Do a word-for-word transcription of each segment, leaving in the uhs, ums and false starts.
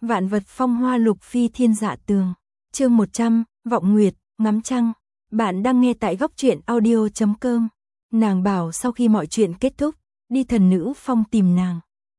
Vạn vật phong hoa lục phi thiên dạ tường. Chương một trăm, Vọng Nguyệt, ngắm trăng. Bạn đang nghe tại góc truyện audio chấm com. Nàng bảo sau khi mọi chuyện kết thúc, đi thần nữ phong tìm nàng.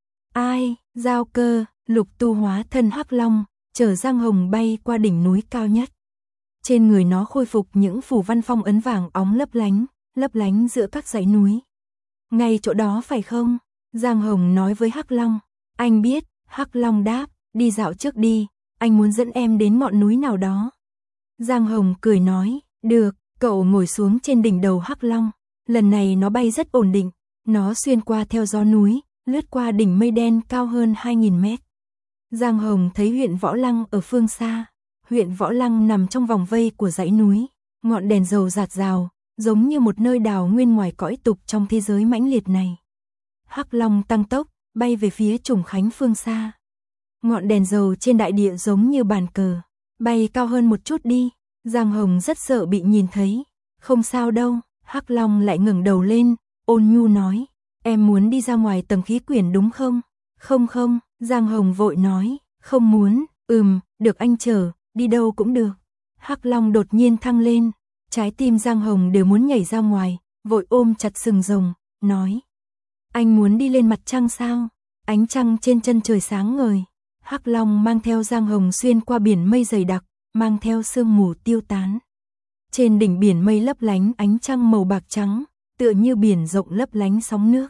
Ai, Giao Cơ, Lục Tu hóa thân Hắc Long, chở Giang Hồng bay qua đỉnh núi cao nhất. Trên người nó khôi phục những phù văn phong ấn vàng óng lấp lánh, lấp lánh giữa các dãy núi. Ngay chỗ đó phải không? Giang Hồng nói với Hắc Long. Anh biết, Hắc Long đáp, đi dạo trước đi, anh muốn dẫn em đến ngọn núi nào đó. Giang Hồng cười nói, được, cậu ngồi xuống trên đỉnh đầu Hắc Long. Lần này nó bay rất ổn định, nó xuyên qua theo gió núi, lướt qua đỉnh mây đen cao hơn hai nghìn mét. Giang Hồng thấy huyện Võ Lăng ở phương xa. Huyện Võ Lăng nằm trong vòng vây của dãy núi, ngọn đèn dầu rạt rào, giống như một nơi đào nguyên ngoài cõi tục trong thế giới mãnh liệt này. Hắc Long tăng tốc, bay về phía Trùng Khánh phương xa. Ngọn đèn dầu trên đại địa giống như bàn cờ, bay cao hơn một chút đi. Giang Hồng rất sợ bị nhìn thấy. Không sao đâu, Hắc Long lại ngẩng đầu lên, ôn nhu nói, em muốn đi ra ngoài tầng khí quyển đúng không? Không không, Giang Hồng vội nói, không muốn, ừm, được anh chở, đi đâu cũng được. Hắc Long đột nhiên thăng lên, trái tim Giang Hồng đều muốn nhảy ra ngoài, vội ôm chặt sừng rồng, nói, anh muốn đi lên mặt trăng sao? Ánh trăng trên chân trời sáng ngời. Hắc Long mang theo Giang Hồng xuyên qua biển mây dày đặc, mang theo sương mù tiêu tán. Trên đỉnh biển mây lấp lánh ánh trăng màu bạc trắng, tựa như biển rộng lấp lánh sóng nước.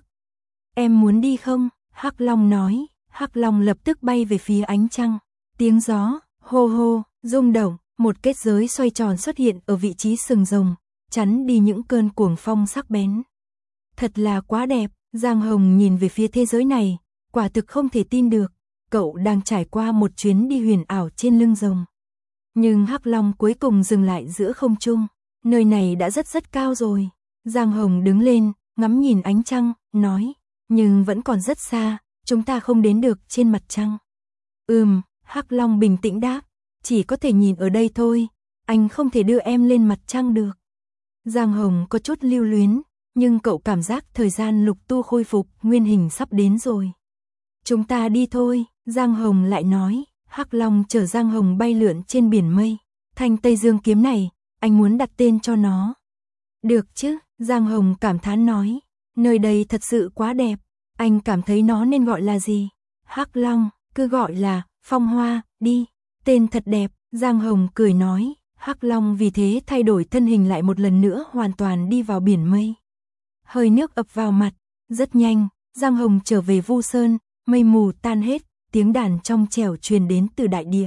Em muốn đi không? Hắc Long nói. Hắc Long lập tức bay về phía ánh trăng. Tiếng gió, hô hô, rung động, một kết giới xoay tròn xuất hiện ở vị trí sừng rồng, chắn đi những cơn cuồng phong sắc bén. Thật là quá đẹp, Giang Hồng nhìn về phía thế giới này, quả thực không thể tin được, cậu đang trải qua một chuyến đi huyền ảo trên lưng rồng. Nhưng Hắc Long cuối cùng dừng lại giữa không trung, nơi này đã rất rất cao rồi. Giang Hồng đứng lên, ngắm nhìn ánh trăng, nói, nhưng vẫn còn rất xa, chúng ta không đến được trên mặt trăng. Ừm, Hắc Long bình tĩnh đáp, chỉ có thể nhìn ở đây thôi, anh không thể đưa em lên mặt trăng được. Giang Hồng có chút lưu luyến, nhưng cậu cảm giác thời gian Lục Tu khôi phục nguyên hình sắp đến rồi. Chúng ta đi thôi, Giang Hồng lại nói. Hắc Long chở Giang Hồng bay lượn trên biển mây. Thanh Tây Dương kiếm này, anh muốn đặt tên cho nó. Được chứ, Giang Hồng cảm thán nói, nơi đây thật sự quá đẹp, anh cảm thấy nó nên gọi là gì? Hắc Long, cứ gọi là Phong Hoa, đi, tên thật đẹp, Giang Hồng cười nói. Hắc Long vì thế thay đổi thân hình lại một lần nữa hoàn toàn đi vào biển mây. Hơi nước ập vào mặt, rất nhanh, Giang Hồng trở về Vu Sơn, mây mù tan hết, tiếng đàn trong trẻo truyền đến từ đại địa.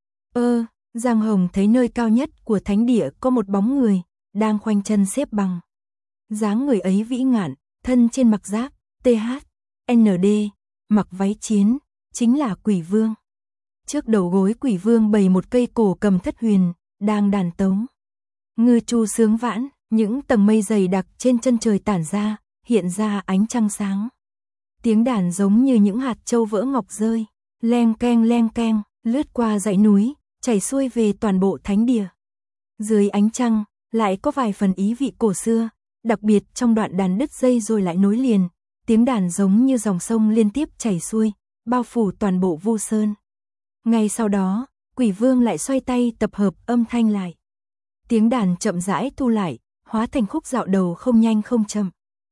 Ơ, Giang Hồng thấy nơi cao nhất của thánh địa có một bóng người, đang khoanh chân xếp bằng. Dáng người ấy vĩ ngạn, thân trên mặc giáp, tê hát, en đê, mặc váy chiến, chính là Quỷ Vương. Trước đầu gối Quỷ Vương bày một cây cổ cầm thất huyền, đang đàn tấu. Ngư chu sướng vãn, những tầng mây dày đặc trên chân trời tản ra, hiện ra ánh trăng sáng. Tiếng đàn giống như những hạt châu vỡ ngọc rơi, leng keng leng keng, lướt qua dãy núi, chảy xuôi về toàn bộ thánh địa. Dưới ánh trăng, lại có vài phần ý vị cổ xưa, đặc biệt trong đoạn đàn đứt dây rồi lại nối liền, tiếng đàn giống như dòng sông liên tiếp chảy xuôi, bao phủ toàn bộ Vu Sơn. Ngay sau đó, Quỷ Vương lại xoay tay tập hợp âm thanh lại. Tiếng đàn chậm rãi thu lại, hóa thành khúc dạo đầu không nhanh không chậm.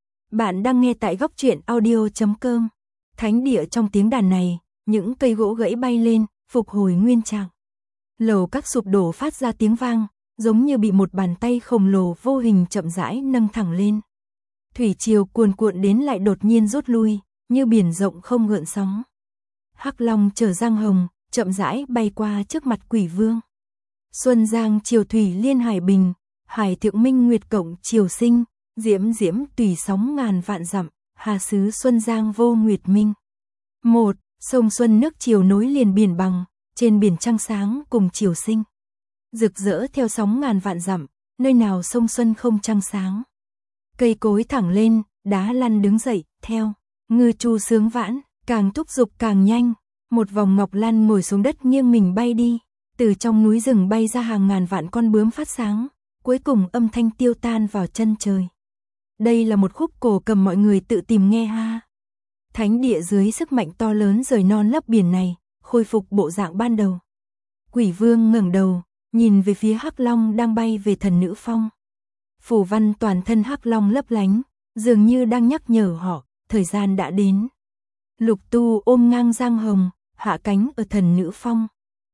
Bạn đang nghe tại góc truyện audio chấm com. Thánh địa trong tiếng đàn này, những cây gỗ gãy bay lên, phục hồi nguyên trạng. Lầu các sụp đổ phát ra tiếng vang, giống như bị một bàn tay khổng lồ vô hình chậm rãi nâng thẳng lên. Thủy triều cuồn cuộn đến lại đột nhiên rút lui, như biển rộng không gợn sóng. Hắc Long chở Giang Hồng, chậm rãi bay qua trước mặt Quỷ Vương. Xuân giang triều thủy liên hải bình, hải thượng minh nguyệt cộng triều sinh, diễm diễm tùy sóng ngàn vạn dặm, hà xứ xuân giang vô nguyệt minh. Một, sông xuân nước triều nối liền biển bằng, trên biển trăng sáng cùng triều sinh. Rực rỡ theo sóng ngàn vạn dặm, nơi nào sông xuân không trăng sáng. Cây cối thẳng lên, đá lăn đứng dậy, theo. Ngư chu sướng vãn, càng thúc giục càng nhanh. Một vòng ngọc lan ngồi xuống đất nghiêng mình bay đi. Từ trong núi rừng bay ra hàng ngàn vạn con bướm phát sáng. Cuối cùng âm thanh tiêu tan vào chân trời. Đây là một khúc cổ cầm mọi người tự tìm nghe ha. Thánh địa dưới sức mạnh to lớn rời non lấp biển này, khôi phục bộ dạng ban đầu. Quỷ vương ngẩng đầu, nhìn về phía hắc long đang bay về thần nữ phong. Phù văn toàn thân hắc long lấp lánh, dường như đang nhắc nhở họ, thời gian đã đến. Lục Tu ôm ngang Giang Hồng, hạ cánh ở thần nữ phong.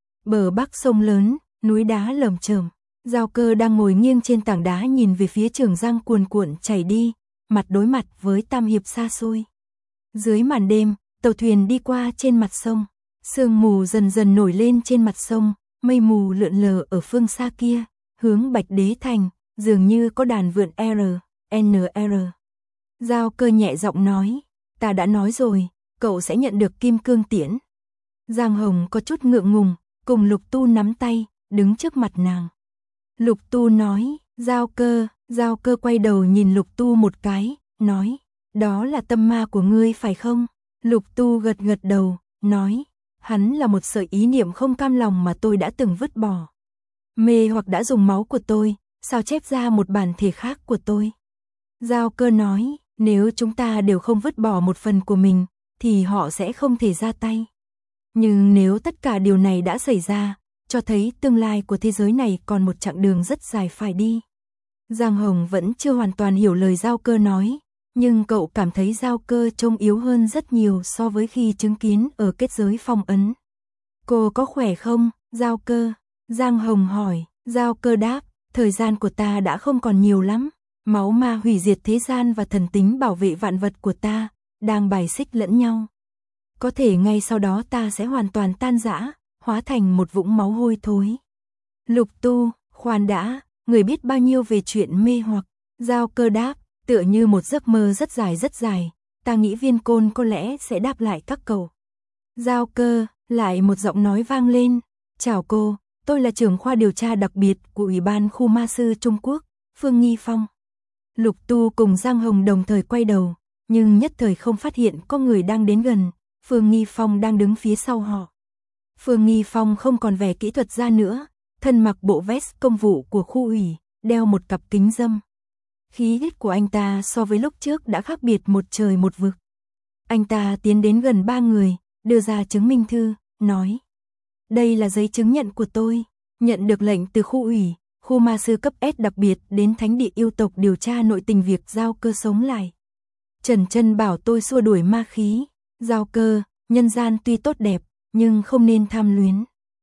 Bờ bắc sông lớn, núi đá lởm chởm, Giao Cơ đang ngồi nghiêng trên tảng đá nhìn về phía Trường Giang cuồn cuộn chảy đi, mặt đối mặt với Tam Hiệp xa xôi. Dưới màn đêm, tàu thuyền đi qua trên mặt sông, sương mù dần dần nổi lên trên mặt sông, mây mù lượn lờ ở phương xa kia, hướng Bạch Đế Thành, dường như có đàn vượn R, N R. Giao Cơ nhẹ giọng nói, ta đã nói rồi, cậu sẽ nhận được kim cương tiễn. Giang Hồng có chút ngượng ngùng, cùng Lục Tu nắm tay, đứng trước mặt nàng. Lục Tu nói, Giao Cơ, Giao Cơ quay đầu nhìn Lục Tu một cái, nói, đó là tâm ma của ngươi phải không? Lục Tu gật gật đầu, nói, hắn là một sợi ý niệm không cam lòng mà tôi đã từng vứt bỏ. Mê hoặc đã dùng máu của tôi, sao chép ra một bản thể khác của tôi? Giao Cơ nói, nếu chúng ta đều không vứt bỏ một phần của mình, thì họ sẽ không thể ra tay. Nhưng nếu tất cả điều này đã xảy ra, cho thấy tương lai của thế giới này còn một chặng đường rất dài phải đi. Giang Hồng vẫn chưa hoàn toàn hiểu lời Giao Cơ nói, nhưng cậu cảm thấy Giao Cơ trông yếu hơn rất nhiều so với khi chứng kiến ở kết giới phong ấn. Cô có khỏe không, Giao Cơ? Giang Hồng hỏi. Giao Cơ đáp, thời gian của ta đã không còn nhiều lắm. Máu ma hủy diệt thế gian và thần tính bảo vệ vạn vật của ta, đang bài xích lẫn nhau. Có thể ngay sau đó ta sẽ hoàn toàn tan rã, hóa thành một vũng máu hôi thối. Lục Tu, khoan đã, người biết bao nhiêu về chuyện mê hoặc? Giao Cơ đáp, tựa như một giấc mơ rất dài rất dài, ta nghĩ Viên Côn có lẽ sẽ đáp lại các cậu. Giao Cơ, lại một giọng nói vang lên, chào cô, tôi là trưởng khoa điều tra đặc biệt của Ủy ban khu ma sư Trung Quốc, Phương Nghi Phong. Lục Tu cùng Giang Hồng đồng thời quay đầu, nhưng nhất thời không phát hiện có người đang đến gần, Phương Nghi Phong đang đứng phía sau họ. Phương Nghi Phong không còn vẻ kỹ thuật gia nữa, thân mặc bộ vest công vụ của khu ủy, đeo một cặp kính râm. Khí chất của anh ta so với lúc trước đã khác biệt một trời một vực. Anh ta tiến đến gần ba người, đưa ra chứng minh thư, nói. Đây là giấy chứng nhận của tôi, nhận được lệnh từ khu ủy, khu ma sư cấp S đặc biệt đến thánh địa yêu tộc điều tra nội tình việc Giao Cơ sống lại. Trần Chân bảo tôi xua đuổi ma khí. Giao Cơ, nhân gian tuy tốt đẹp, nhưng không nên tham luyến.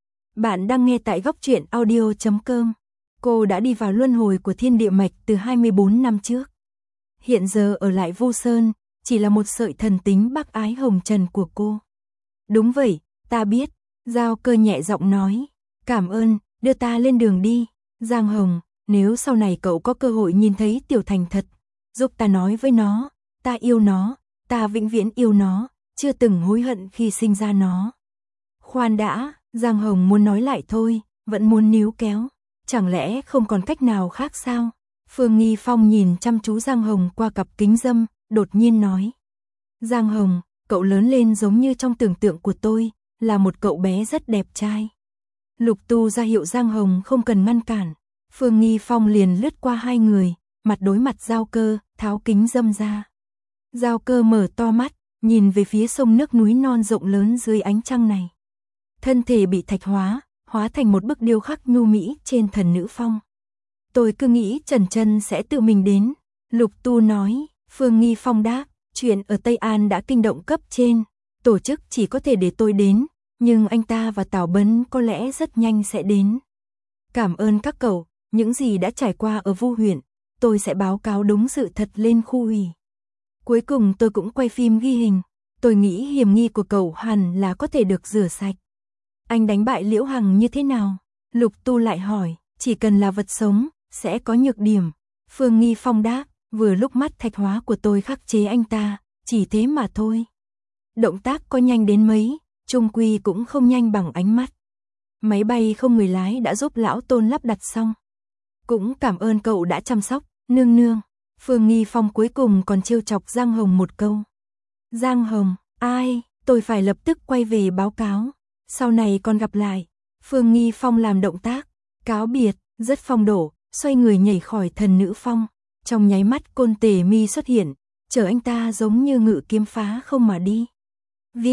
Bạn đang nghe tại góc truyện audio chấm com. Cô đã đi vào luân hồi của thiên địa mạch từ hai mươi bốn năm trước. Hiện giờ ở lại Vô Sơn, chỉ là một sợi thần tính bác ái hồng trần của cô. Đúng vậy, ta biết. Giao Cơ nhẹ giọng nói. Cảm ơn, đưa ta lên đường đi. Giang Hồng, nếu sau này cậu có cơ hội nhìn thấy Tiểu Thành thật, giúp ta nói với nó, ta yêu nó, ta vĩnh viễn yêu nó, chưa từng hối hận khi sinh ra nó. Khoan đã, Giang Hồng muốn nói lại thôi, vẫn muốn níu kéo. Chẳng lẽ không còn cách nào khác sao? Phương Nghi Phong nhìn chăm chú Giang Hồng qua cặp kính râm, đột nhiên nói. Giang Hồng, cậu lớn lên giống như trong tưởng tượng của tôi, là một cậu bé rất đẹp trai. Lục Tu ra hiệu Giang Hồng không cần ngăn cản. Phương Nghi Phong liền lướt qua hai người, mặt đối mặt Giao Cơ, tháo kính râm ra. Giao Cơ mở to mắt, nhìn về phía sông nước núi non rộng lớn dưới ánh trăng này. Thân thể bị thạch hóa, hóa thành một bức điêu khắc nhu mỹ trên thần nữ phong. Tôi cứ nghĩ Trần Chân sẽ tự mình đến. Lục Tu nói. Phương Nghi Phong đáp, chuyện ở Tây An đã kinh động cấp trên, tổ chức chỉ có thể để tôi đến, nhưng anh ta và Tào Bấn có lẽ rất nhanh sẽ đến. Cảm ơn các cậu, những gì đã trải qua ở Vu huyện, tôi sẽ báo cáo đúng sự thật lên khu ủy. Cuối cùng tôi cũng quay phim ghi hình, tôi nghĩ hiểm nghi của cậu hẳn là có thể được rửa sạch. Anh đánh bại Liễu Hằng như thế nào? Lục Tu lại hỏi, chỉ cần là vật sống, sẽ có nhược điểm. Phương Nghi Phong đáp, vừa lúc mắt thạch hóa của tôi khắc chế anh ta, chỉ thế mà thôi. Động tác có nhanh đến mấy, chung quy cũng không nhanh bằng ánh mắt. Máy bay không người lái đã giúp lão Tôn lắp đặt xong. Cũng cảm ơn cậu đã chăm sóc, nương nương. Phương Nghi Phong cuối cùng còn trêu chọc Giang Hồng một câu. Giang Hồng, ai, tôi phải lập tức quay về báo cáo. Sau này còn gặp lại. Phương Nghi Phong làm động tác, cáo biệt, rất phong độ, xoay người nhảy khỏi thần nữ phong. Trong nháy mắt Côn Tề Mi xuất hiện, chở anh ta giống như ngự kiếm phá không mà đi. View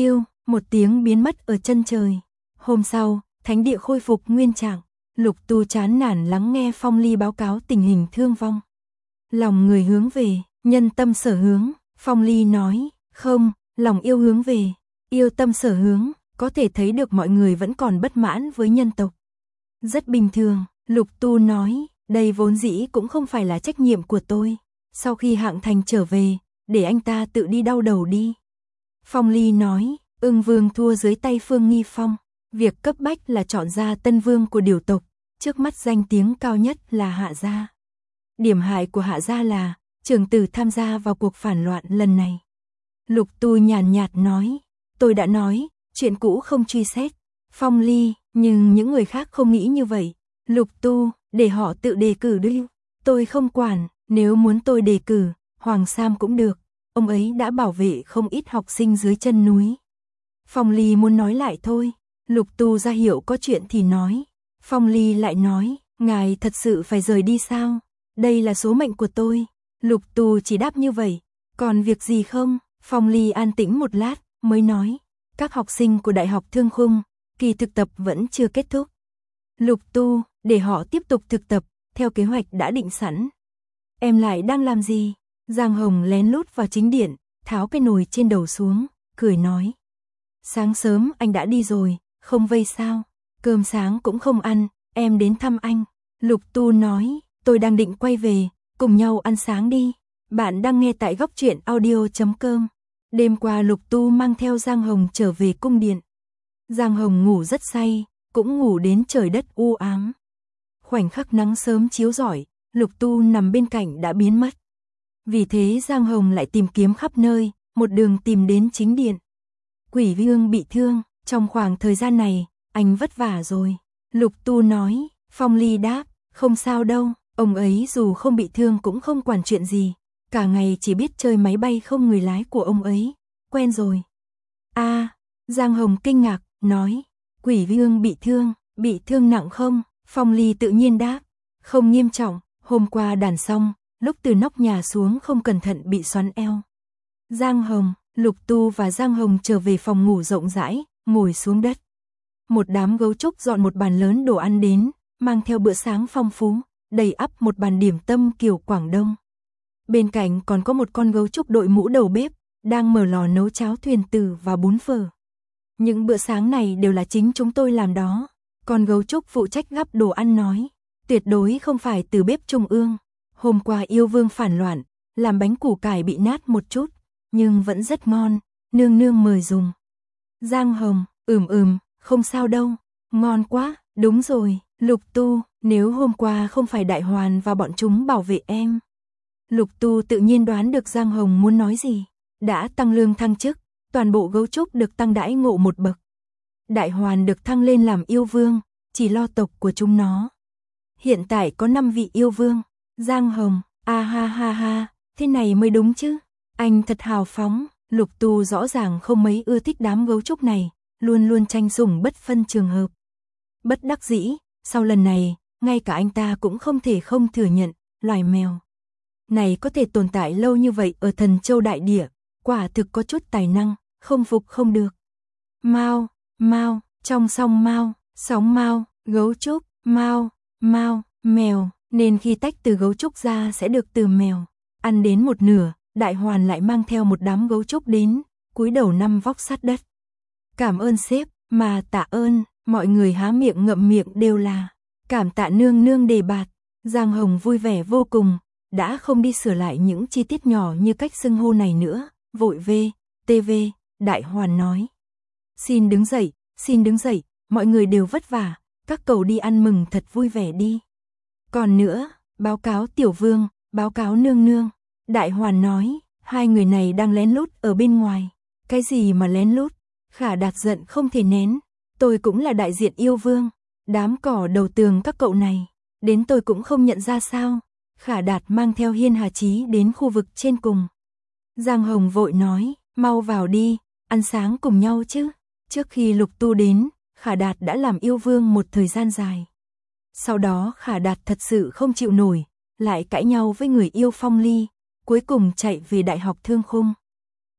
một tiếng biến mất ở chân trời. Hôm sau, thánh địa khôi phục nguyên trạng, Lục Tu chán nản lắng nghe Phong Ly báo cáo tình hình thương vong. Lòng người hướng về, nhân tâm sở hướng, Phong Ly nói, không, lòng yêu hướng về, yêu tâm sở hướng, có thể thấy được mọi người vẫn còn bất mãn với nhân tộc. Rất bình thường, Lục Tu nói, đây vốn dĩ cũng không phải là trách nhiệm của tôi. Sau khi Hạng Thành trở về, để anh ta tự đi đau đầu đi. Phong Ly nói, Ưng Vương thua dưới tay Phương Nghi Phong. Việc cấp bách là chọn ra tân vương của điều tộc. Trước mắt danh tiếng cao nhất là Hạ Gia. Điểm hại của Hạ Gia là trưởng tử tham gia vào cuộc phản loạn lần này. Lục Tu nhàn nhạt nói, tôi đã nói, chuyện cũ không truy xét. Phong Ly, nhưng những người khác không nghĩ như vậy. Lục Tu, để họ tự đề cử đi. Tôi không quản, nếu muốn tôi đề cử, Hoàng Sam cũng được. Ông ấy đã bảo vệ không ít học sinh dưới chân núi. Phong Ly muốn nói lại thôi. Lục Tu ra hiệu có chuyện thì nói. Phong Ly lại nói, ngài thật sự phải rời đi sao? Đây là số mệnh của tôi. Lục Tu chỉ đáp như vậy. Còn việc gì không? Phong Ly an tĩnh một lát, mới nói. Các học sinh của Đại học Thương Khung, kỳ thực tập vẫn chưa kết thúc. Lục Tu, để họ tiếp tục thực tập, theo kế hoạch đã định sẵn. Em lại đang làm gì? Giang Hồng lén lút vào chính điện, tháo cái nồi trên đầu xuống, cười nói. Sáng sớm anh đã đi rồi, không vây sao? Cơm sáng cũng không ăn, em đến thăm anh. Lục Tu nói, tôi đang định quay về, cùng nhau ăn sáng đi. Bạn đang nghe tại góc truyện audio chấm com. Đêm qua Lục Tu mang theo Giang Hồng trở về cung điện. Giang Hồng ngủ rất say, cũng ngủ đến trời đất u ám. Khoảnh khắc nắng sớm chiếu rọi, Lục Tu nằm bên cạnh đã biến mất. Vì thế Giang Hồng lại tìm kiếm khắp nơi, một đường tìm đến chính điện. Quỷ Vương bị thương, trong khoảng thời gian này, anh vất vả rồi. Lục Tu nói, Phong Ly đáp, không sao đâu, ông ấy dù không bị thương cũng không quản chuyện gì. Cả ngày chỉ biết chơi máy bay không người lái của ông ấy, quen rồi. A, à, Giang Hồng kinh ngạc, nói, Quỷ Vương bị thương, bị thương nặng không? Phong Ly tự nhiên đáp, không nghiêm trọng, hôm qua đàn xong, lúc từ nóc nhà xuống không cẩn thận bị xoắn eo. Giang Hồng, Lục Tu và Giang Hồng trở về phòng ngủ rộng rãi, ngồi xuống đất. Một đám gấu trúc dọn một bàn lớn đồ ăn đến, mang theo bữa sáng phong phú, đầy ắp một bàn điểm tâm kiểu Quảng Đông. Bên cạnh còn có một con gấu trúc đội mũ đầu bếp, đang mở lò nấu cháo thuyền tử và bún phở. Những bữa sáng này đều là chính chúng tôi làm đó. Con gấu trúc phụ trách gắp đồ ăn nói, tuyệt đối không phải từ bếp trung ương. Hôm qua yêu vương phản loạn, làm bánh củ cải bị nát một chút, nhưng vẫn rất ngon, nương nương mời dùng. Giang Hồng, ừm ừm, không sao đâu, ngon quá, đúng rồi, Lục Tu, nếu hôm qua không phải Đại Hoàn và bọn chúng bảo vệ em. Lục Tu tự nhiên đoán được Giang Hồng muốn nói gì, đã tăng lương thăng chức, toàn bộ gấu trúc được tăng đãi ngộ một bậc. Đại Hoàn được thăng lên làm yêu vương, chỉ lo tộc của chúng nó. Hiện tại có năm vị yêu vương. Giang Hồng, a ha ha ha, thế này mới đúng chứ. Anh thật hào phóng, Lục Tu rõ ràng không mấy ưa thích đám gấu trúc này, luôn luôn tranh sủng bất phân trường hợp. Bất đắc dĩ, sau lần này, ngay cả anh ta cũng không thể không thừa nhận, loài mèo này có thể tồn tại lâu như vậy ở Thần Châu đại địa, quả thực có chút tài năng, không phục không được. Mao, Mao, trong song Mao, sóng Mao, gấu trúc, Mao, Mao, mèo, nên khi tách từ gấu trúc ra sẽ được từ mèo. Ăn đến một nửa, Đại Hoàn lại mang theo một đám gấu trúc đến, cúi đầu năm vóc sát đất. Cảm ơn sếp, mà tạ ơn, mọi người há miệng ngậm miệng đều là cảm tạ nương nương đề bạt. Giang Hồng vui vẻ vô cùng, đã không đi sửa lại những chi tiết nhỏ như cách xưng hô này nữa, vội về, tê vê, Đại Hoàn nói. Xin đứng dậy, xin đứng dậy, mọi người đều vất vả, các cậu đi ăn mừng thật vui vẻ đi. Còn nữa, báo cáo Tiểu Vương, báo cáo nương nương. Đại Hoàn nói, hai người này đang lén lút ở bên ngoài. Cái gì mà lén lút? Khả Đạt giận không thể nén. Tôi cũng là đại diện yêu vương. Đám cỏ đầu tường các cậu này, đến tôi cũng không nhận ra sao. Khả Đạt mang theo Hiên Hà Chí đến khu vực trên cùng. Giang Hồng vội nói, mau vào đi, ăn sáng cùng nhau chứ. Trước khi Lục Tu đến, Khả Đạt đã làm yêu vương một thời gian dài. Sau đó Khả Đạt thật sự không chịu nổi, lại cãi nhau với người yêu Phong Ly, cuối cùng chạy về Đại học Thương Khung.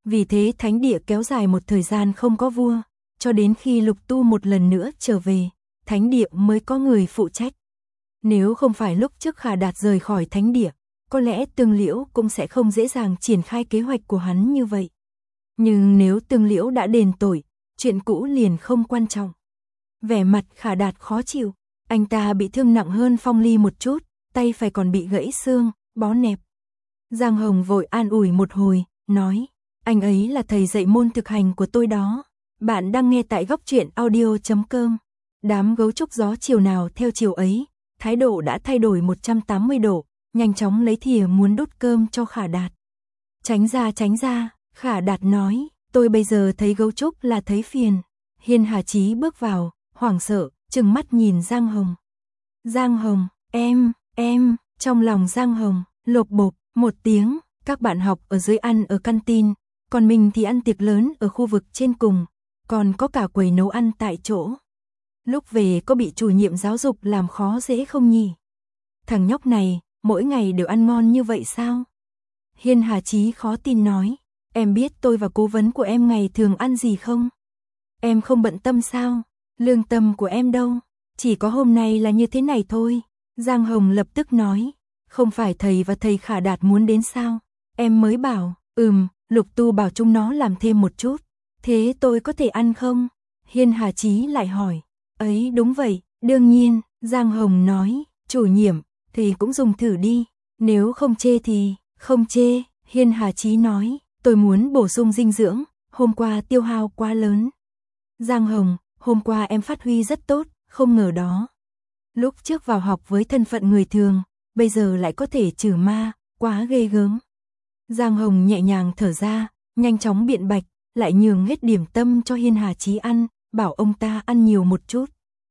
Vì thế thánh địa kéo dài một thời gian không có vua, cho đến khi Lục Tu một lần nữa trở về, thánh địa mới có người phụ trách. Nếu không phải lúc trước Khả Đạt rời khỏi thánh địa, có lẽ Tương Liễu cũng sẽ không dễ dàng triển khai kế hoạch của hắn như vậy. Nhưng nếu Tương Liễu đã đền tội, chuyện cũ liền không quan trọng. Vẻ mặt Khả Đạt khó chịu, anh ta bị thương nặng hơn Phong Ly một chút, tay phải còn bị gãy xương, bó nẹp. Giang Hồng vội an ủi một hồi, nói, anh ấy là thầy dạy môn thực hành của tôi đó. Bạn đang nghe tại góc truyện audio chấm com. Đám gấu trúc gió chiều nào theo chiều ấy, thái độ đã thay đổi một trăm tám mươi độ, nhanh chóng lấy thìa muốn đút cơm cho Khả Đạt. Tránh ra tránh ra, Khả Đạt nói, tôi bây giờ thấy gấu trúc là thấy phiền. Hiên Hà Chí bước vào, hoảng sợ, trừng mắt nhìn Giang Hồng. Giang Hồng, em, em, trong lòng Giang Hồng, lộp bộp, một tiếng, các bạn học ở dưới ăn ở canteen, còn mình thì ăn tiệc lớn ở khu vực trên cùng, còn có cả quầy nấu ăn tại chỗ. Lúc về có bị chủ nhiệm giáo dục làm khó dễ không nhỉ? Thằng nhóc này, mỗi ngày đều ăn ngon như vậy sao? Hiên Hà Chí khó tin nói, em biết tôi và cố vấn của em ngày thường ăn gì không? Em không bận tâm sao? Lương tâm của em đâu? Chỉ có hôm nay là như thế này thôi. Giang Hồng lập tức nói, không phải thầy và thầy Khả Đạt muốn đến sao? Em mới bảo, ừm, Lục Tu bảo chúng nó làm thêm một chút. Thế tôi có thể ăn không? Hiên Hà Chí lại hỏi. Ấy đúng vậy, đương nhiên, Giang Hồng nói, chủ nhiệm, thì cũng dùng thử đi. Nếu không chê thì, không chê, Hiên Hà Chí nói, tôi muốn bổ sung dinh dưỡng, hôm qua tiêu hao quá lớn. Giang Hồng, hôm qua em phát huy rất tốt, không ngờ đó. Lúc trước vào học với thân phận người thường, bây giờ lại có thể trừ ma, quá ghê gớm. Giang Hồng nhẹ nhàng thở ra, nhanh chóng biện bạch, lại nhường hết điểm tâm cho Hiên Hà Chí ăn, bảo ông ta ăn nhiều một chút.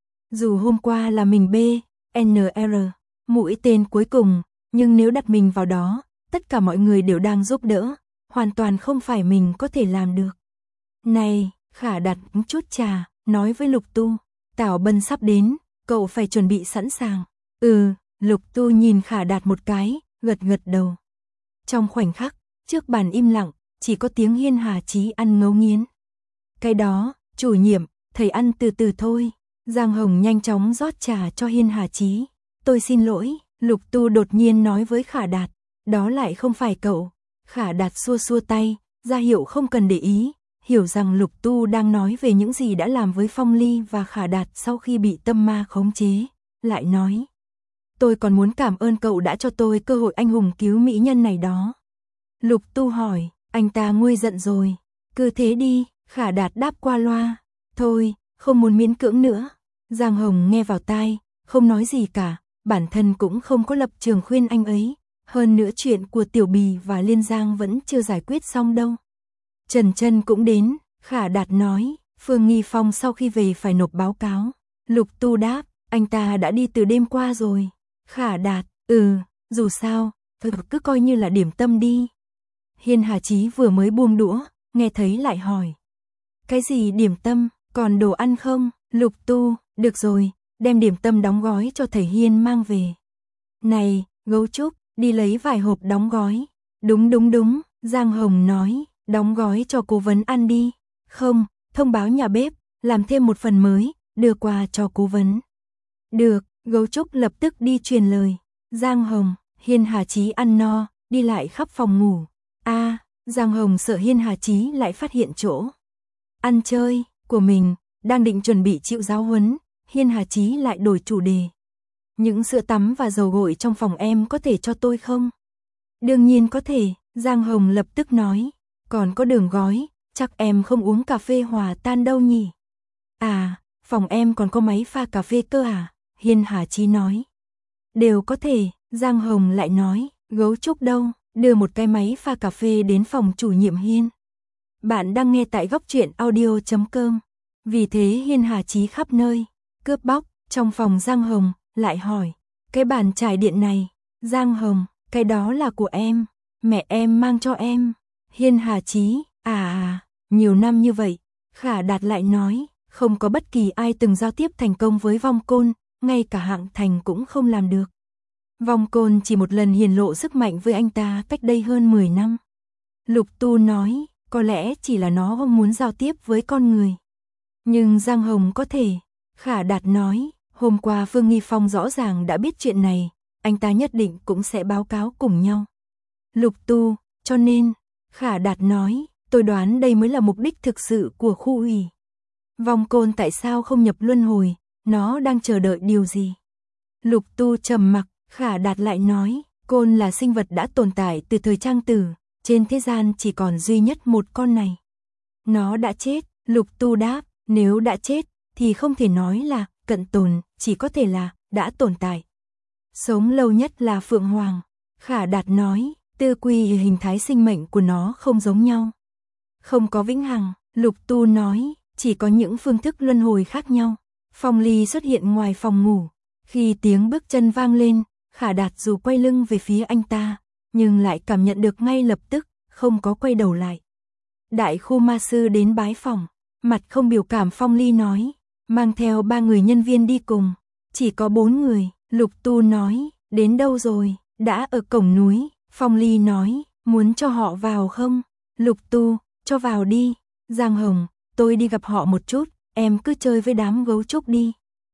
Dù hôm qua là mình B, N R, mũi tên cuối cùng, nhưng nếu đặt mình vào đó, tất cả mọi người đều đang giúp đỡ, hoàn toàn không phải mình có thể làm được. Này, Khả Đạt chút trà, nói với Lục Tu, Tảo Bân sắp đến, cậu phải chuẩn bị sẵn sàng. Ừ, Lục Tu nhìn Khả Đạt một cái, gật gật đầu. Trong khoảnh khắc, trước bàn im lặng, chỉ có tiếng Hiên Hà Chí ăn ngấu nghiến. Cái đó, chủ nhiệm, thầy ăn từ từ thôi. Giang Hồng nhanh chóng rót trà cho Hiên Hà Chí. Tôi xin lỗi, Lục Tu đột nhiên nói với Khả Đạt, đó lại không phải cậu. Khả Đạt xua xua tay, ra hiệu không cần để ý, hiểu rằng Lục Tu đang nói về những gì đã làm với Phong Ly và Khả Đạt sau khi bị tâm ma khống chế, lại nói. Tôi còn muốn cảm ơn cậu đã cho tôi cơ hội anh hùng cứu mỹ nhân này đó. Lục Tu hỏi, anh ta nguôi giận rồi, cứ thế đi, Khả Đạt đáp qua loa, thôi, không muốn miễn cưỡng nữa. Giang Hồng nghe vào tai, không nói gì cả, bản thân cũng không có lập trường khuyên anh ấy, hơn nữa chuyện của Tiểu Bì và Liên Giang vẫn chưa giải quyết xong đâu. Trần Trân cũng đến, Khả Đạt nói, Phương Nghi Phong sau khi về phải nộp báo cáo. Lục Tu đáp, anh ta đã đi từ đêm qua rồi. Khả Đạt, ừ, dù sao, cứ coi như là điểm tâm đi. Hiên Hà Chí vừa mới buông đũa, nghe thấy lại hỏi. Cái gì điểm tâm, còn đồ ăn không? Lục Tu, được rồi, đem điểm tâm đóng gói cho thầy Hiên mang về. Này, gấu trúc, đi lấy vài hộp đóng gói. Đúng đúng đúng, Giang Hồng nói, đóng gói cho cố vấn ăn đi. Không, thông báo nhà bếp, làm thêm một phần mới, đưa qua cho cố vấn. Được, gấu trúc lập tức đi truyền lời. Giang Hồng, Hiên Hà Chí ăn no, đi lại khắp phòng ngủ. A, à, Giang Hồng sợ Hiên Hà Chí lại phát hiện chỗ ăn chơi của mình, đang định chuẩn bị chịu giáo huấn, Hiên Hà Chí lại đổi chủ đề. Những sữa tắm và dầu gội trong phòng em có thể cho tôi không? Đương nhiên có thể, Giang Hồng lập tức nói. Còn có đường gói, chắc em không uống cà phê hòa tan đâu nhỉ? À, phòng em còn có máy pha cà phê cơ à? Hiên Hà Chí nói. Đều có thể, Giang Hồng lại nói, gấu trúc đâu, đưa một cái máy pha cà phê đến phòng chủ nhiệm Hiên. Bạn đang nghe tại góc truyện audio chấm com. Vì thế Hiên Hà Chí khắp nơi, cướp bóc, trong phòng Giang Hồng, lại hỏi, cái bàn trải điện này, Giang Hồng, cái đó là của em, mẹ em mang cho em. Hiên Hà Chí, à à, nhiều năm như vậy, Khả Đạt lại nói, không có bất kỳ ai từng giao tiếp thành công với Vong Côn, ngay cả Hạng Thành cũng không làm được. Vong Côn chỉ một lần hiển lộ sức mạnh với anh ta cách đây hơn mười năm. Lục Tu nói, có lẽ chỉ là nó không muốn giao tiếp với con người. Nhưng Giang Hồng có thể. Khả Đạt nói, hôm qua Vương Nghi Phong rõ ràng đã biết chuyện này, anh ta nhất định cũng sẽ báo cáo cùng nhau. Lục Tu, cho nên, Khả Đạt nói, tôi đoán đây mới là mục đích thực sự của khu ủy. Vong côn tại sao không nhập luân hồi, nó đang chờ đợi điều gì? Lục Tu trầm mặc, Khả Đạt lại nói, côn là sinh vật đã tồn tại từ thời Trang Tử, trên thế gian chỉ còn duy nhất một con này. Nó đã chết, Lục Tu đáp, nếu đã chết, thì không thể nói là cận tồn, chỉ có thể là đã tồn tại. Sống lâu nhất là Phượng Hoàng. Khả Đạt nói, tư quy hình thái sinh mệnh của nó không giống nhau. Không có vĩnh hằng, Lục Tu nói, chỉ có những phương thức luân hồi khác nhau. Phong Ly xuất hiện ngoài phòng ngủ. Khi tiếng bước chân vang lên, Khả Đạt dù quay lưng về phía anh ta, nhưng lại cảm nhận được ngay lập tức, không có quay đầu lại. Đại khu ma sư đến bái phòng, mặt không biểu cảm Phong Ly nói, mang theo ba người nhân viên đi cùng. Chỉ có bốn người, Lục Tu nói, đến đâu rồi, đã ở cổng núi. Phong Ly nói, muốn cho họ vào không? Lục Tu, cho vào đi. Giang Hồng, tôi đi gặp họ một chút, em cứ chơi với đám gấu trúc đi.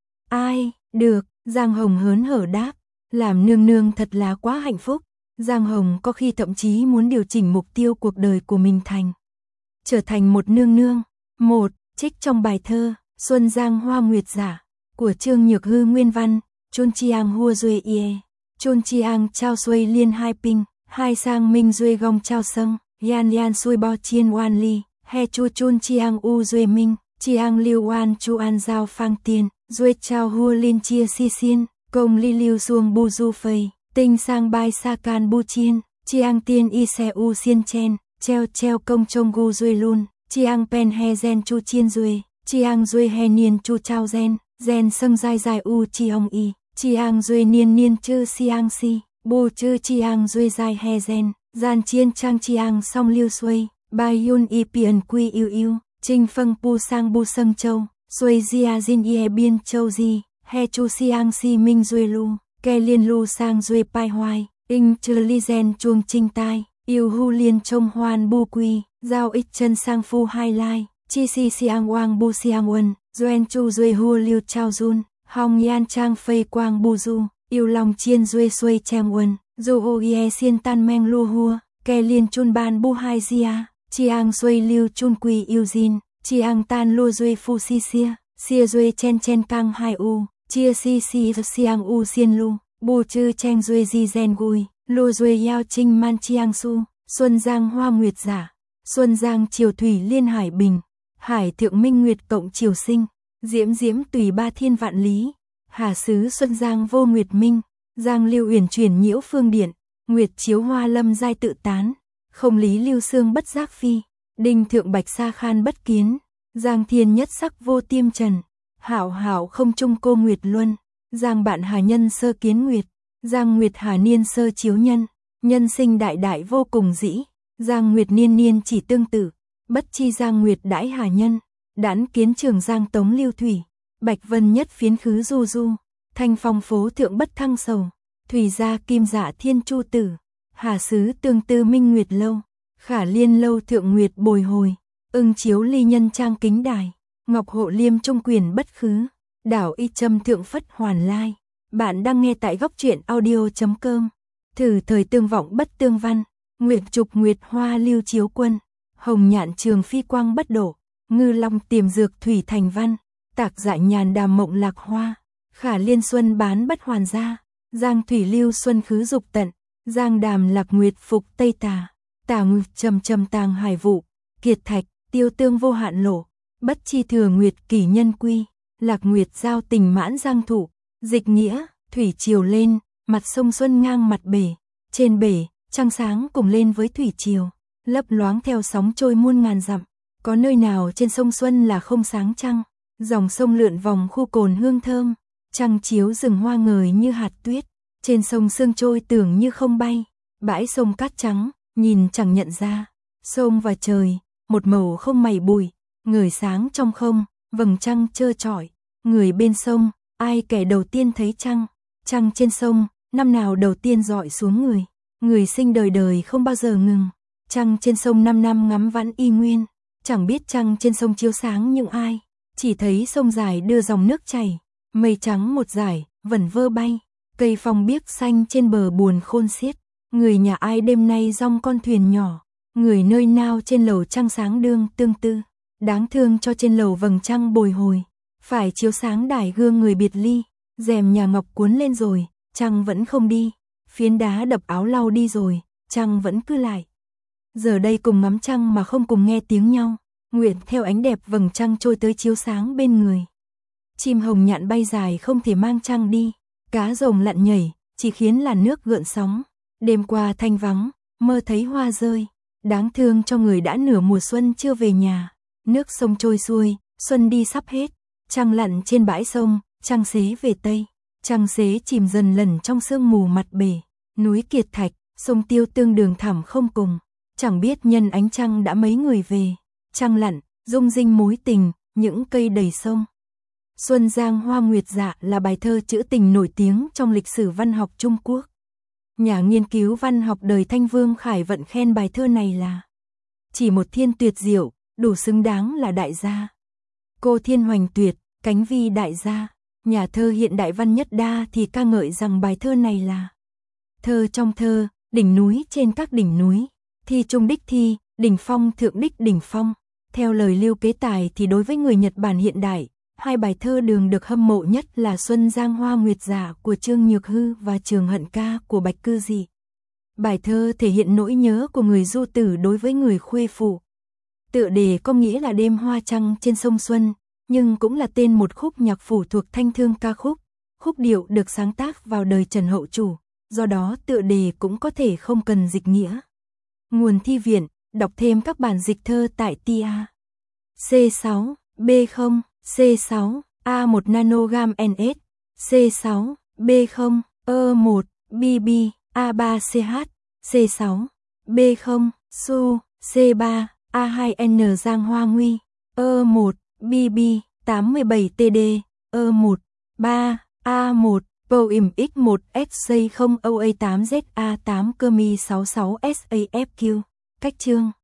Ai, được, Giang Hồng hớn hở đáp, làm nương nương thật là quá hạnh phúc. Giang Hồng có khi thậm chí muốn điều chỉnh mục tiêu cuộc đời của mình thành trở thành một nương nương. Một, trích trong bài thơ Xuân Giang Hoa Nguyệt Giả của Trương Nhược Hư nguyên văn, Chôn Chiang Hua Duy Ie, Chôn Chiang Chao Xuôi Liên Hai Ping, Hai Sang Minh Duy Gong Chao Sâng, Yan Yan Xuôi Bo Chiên Wan Ly, He Chu Chun Chiang U Duy Minh, Chiang Liu Wan Chu An Giao Phang Tiên, Duy Chao Hua Liên Chia Si Xiên, Công Li Liu Xuông Bu Du Phây, Tinh Sang Bai Sa Can Bu Chiên, Chiang Tiên Y Se U Xiên Chen, Treo Treo Công Chong Gu Duy Lun, Chiang Pen He Gen Chu Chiên Duy, Chiang Duy He Niên Chu Chao Gen, Gen Sâng Giai Giai U Chiong Y, Chiang Duy Niên Niên Chư Siang Si, Bu Chư Chiang Duy Giai He Gen, Gian Chiên Trang Chiang Song Liu Xuôi, Bai Yun Y Pian Quy Yêu Yêu, Trinh Phâng Bu Sang Bu Sâng Châu, Xuôi Jia Jin Ye Biên Châu Di, He Chu Siang Si Minh Duy Lu, Ke Liên Lu Sang Duy Pai Hoai, Ing Chư Li Gen Chuông Trinh Tai, Yêu Hu Liên Trông Hoan Bu Quy, Giao Ích Chân Sang Phu Hai Lai, Chi Si Siang Wang Bu Siang Won, Duen Chu Duy Hu Liu Chao Jun, Hong Yan Trang Phây Quang Bu Du, Yêu Long Chiên Duy Xuôi Chang Won, Du Hu Ye Xiên Tan Meng Lu Hua, Ke Liên Chun Ban Bu Hai Jia, Chiang Xuôi Liu Chun Quy Yêu Jin, Chiang Tan Lu Duy Phu Si Xia, Xia Duy Chen Chen Kang Hai U, Chia Si Si Siang U Xiên Lu, Bu Chư Cheng Duy Di Gen Gui, Lu Duy Yao Trinh Man Chiang Su, Xuân Giang Hoa Nguyệt Giả, Xuân Giang Triều Thủy Liên Hải Bình, Hải Thượng Minh Nguyệt Cộng Triều Sinh, Diễm Diễm Tùy Ba Thiên Vạn Lý, Hà Sứ Xuân Giang Vô Nguyệt Minh, Giang Lưu Uyển Chuyển Nhiễu Phương Điện, Nguyệt Chiếu Hoa Lâm Giai Tự Tán, Không Lý Lưu Sương Bất Giác Phi, Đinh Thượng Bạch Sa Khan Bất Kiến, Giang Thiên Nhất Sắc Vô Tiêm Trần, Hảo Hảo Không Trung Cô Nguyệt Luân, Giang Bạn Hà Nhân Sơ Kiến Nguyệt, Giang Nguyệt Hà Niên Sơ Chiếu Nhân, Nhân Sinh Đại Đại Vô Cùng Dĩ, Giang Nguyệt Niên Niên Chỉ Tương Tự, Bất Chi Giang Nguyệt Đãi Hà Nhân, Đãn Kiến Trường Giang Tống Lưu Thủy, Bạch Vân Nhất Phiến Khứ Du Du, Thanh Phong Phố Thượng Bất Thăng Sầu, Thủy Gia Kim Dạ Thiên Chu Tử, Hà Sứ Tương Tư Minh Nguyệt Lâu, Khả Liên Lâu Thượng Nguyệt Bồi Hồi, Ưng Chiếu Ly Nhân Trang Kính Đài, Ngọc Hộ Liêm Trung Quyền Bất Khứ, Đảo Y Trâm Thượng Phất Hoàn Lai. Bạn đang nghe tại góc truyện audio chấm com. Thử thời tương vọng bất tương văn, Nguyệt Trục Nguyệt Hoa Lưu Chiếu Quân, Hồng Nhạn Trường Phi Quang Bất Đổ, Ngư Long Tiềm Dược Thủy Thành Văn, Tạc Dạ Nhàn Đàm Mộng Lạc Hoa, Khả Liên Xuân Bán Bất Hoàn Gia, Giang Thủy Lưu Xuân Khứ Dục Tận, Giang Đàm Lạc Nguyệt Phục Tây Tà, Tà Nguyệt Trầm Trầm Tàng Hải Vụ, Kiệt Thạch, Tiêu Tương Vô Hạn Lỗ, Bất Chi Thừa Nguyệt Kỷ Nhân Quy, Lạc Nguyệt Giao Tình Mãn Giang Thủ, Dịch Nghĩa, Thủy Triều Lên, mặt sông Xuân ngang mặt bể, trên bể, trăng sáng cùng lên với thủy triều, lấp loáng theo sóng trôi muôn ngàn dặm, có nơi nào trên sông Xuân là không sáng trăng, dòng sông lượn vòng khu cồn hương thơm, trăng chiếu rừng hoa ngời như hạt tuyết, trên sông sương trôi tưởng như không bay, bãi sông cát trắng, nhìn chẳng nhận ra, sông và trời, một màu không mảy bụi, ngời sáng trong không, vầng trăng trơ trọi, người bên sông, ai kẻ đầu tiên thấy trăng, trăng trên sông, năm nào đầu tiên dọi xuống người, người sinh đời đời không bao giờ ngừng, Trăng trên sông năm năm ngắm vẫn y nguyên, chẳng biết trăng trên sông chiếu sáng những ai, chỉ thấy sông dài đưa dòng nước chảy, mây trắng một dải, vẩn vơ bay, cây phong biếc xanh trên bờ buồn khôn xiết, người nhà ai đêm nay dong con thuyền nhỏ, người nơi nào trên lầu trăng sáng đương tương tư, đáng thương cho trên lầu vầng trăng bồi hồi, phải chiếu sáng đài gương người biệt ly, rèm nhà ngọc cuốn lên rồi, trăng vẫn không đi, phiến đá đập áo lau đi rồi, trăng vẫn cứ lại. Giờ đây cùng ngắm trăng mà không cùng nghe tiếng nhau, nguyện theo ánh đẹp vầng trăng trôi tới chiếu sáng bên người. Chim hồng nhạn bay dài không thể mang trăng đi, cá rồng lặn nhảy, chỉ khiến làn nước gợn sóng. Đêm qua thanh vắng, mơ thấy hoa rơi, đáng thương cho người đã nửa mùa xuân chưa về nhà. Nước sông trôi xuôi, xuân đi sắp hết, trăng lặn trên bãi sông, trăng xế về tây, trăng xế chìm dần lần trong sương mù mặt bể, núi kiệt thạch, sông tiêu tương đường thẳm không cùng, chẳng biết nhân ánh trăng đã mấy người về, trăng lặn, rung rinh mối tình, những cây đầy sông. Xuân Giang Hoa Nguyệt Dạ là bài thơ trữ tình nổi tiếng trong lịch sử văn học Trung Quốc. Nhà nghiên cứu văn học đời Thanh Vương Khải Vận khen bài thơ này là chỉ một thiên tuyệt diệu, đủ xứng đáng là đại gia. Cô thiên hoành tuyệt, cánh vi đại gia. Nhà thơ hiện đại Văn Nhất Đa thì ca ngợi rằng bài thơ này là thơ trong thơ, đỉnh núi trên các đỉnh núi, thi trung đích thi, đỉnh phong thượng đích đỉnh phong. Theo lời Lưu Kế Tài thì đối với người Nhật Bản hiện đại, hai bài thơ đường được hâm mộ nhất là Xuân Giang Hoa Nguyệt Dạ của Trương Nhược Hư và Trường Hận Ca của Bạch Cư Dị. Bài thơ thể hiện nỗi nhớ của người du tử đối với người khuê phụ. Tựa đề có nghĩa là đêm hoa trăng trên sông Xuân, nhưng cũng là tên một khúc nhạc phủ thuộc Thanh Thương ca khúc. Khúc điệu được sáng tác vào đời Trần Hậu Chủ, do đó tựa đề cũng có thể không cần dịch nghĩa. Nguồn thi viện, đọc thêm các bản dịch thơ tại tia. C sáu, B không, C sáu, A một nanogam en ét, C sáu, B không, E một, bê bê, A ba xê hát, C sáu, B không, Su, C ba, A hai N Giang Hoa Nguy, E một, bê bê, tám mươi bảy T D, E một, ba, A một, Poem X một X không O A tám Z A tám Kermi sáu sáu S A F Q. Cách chương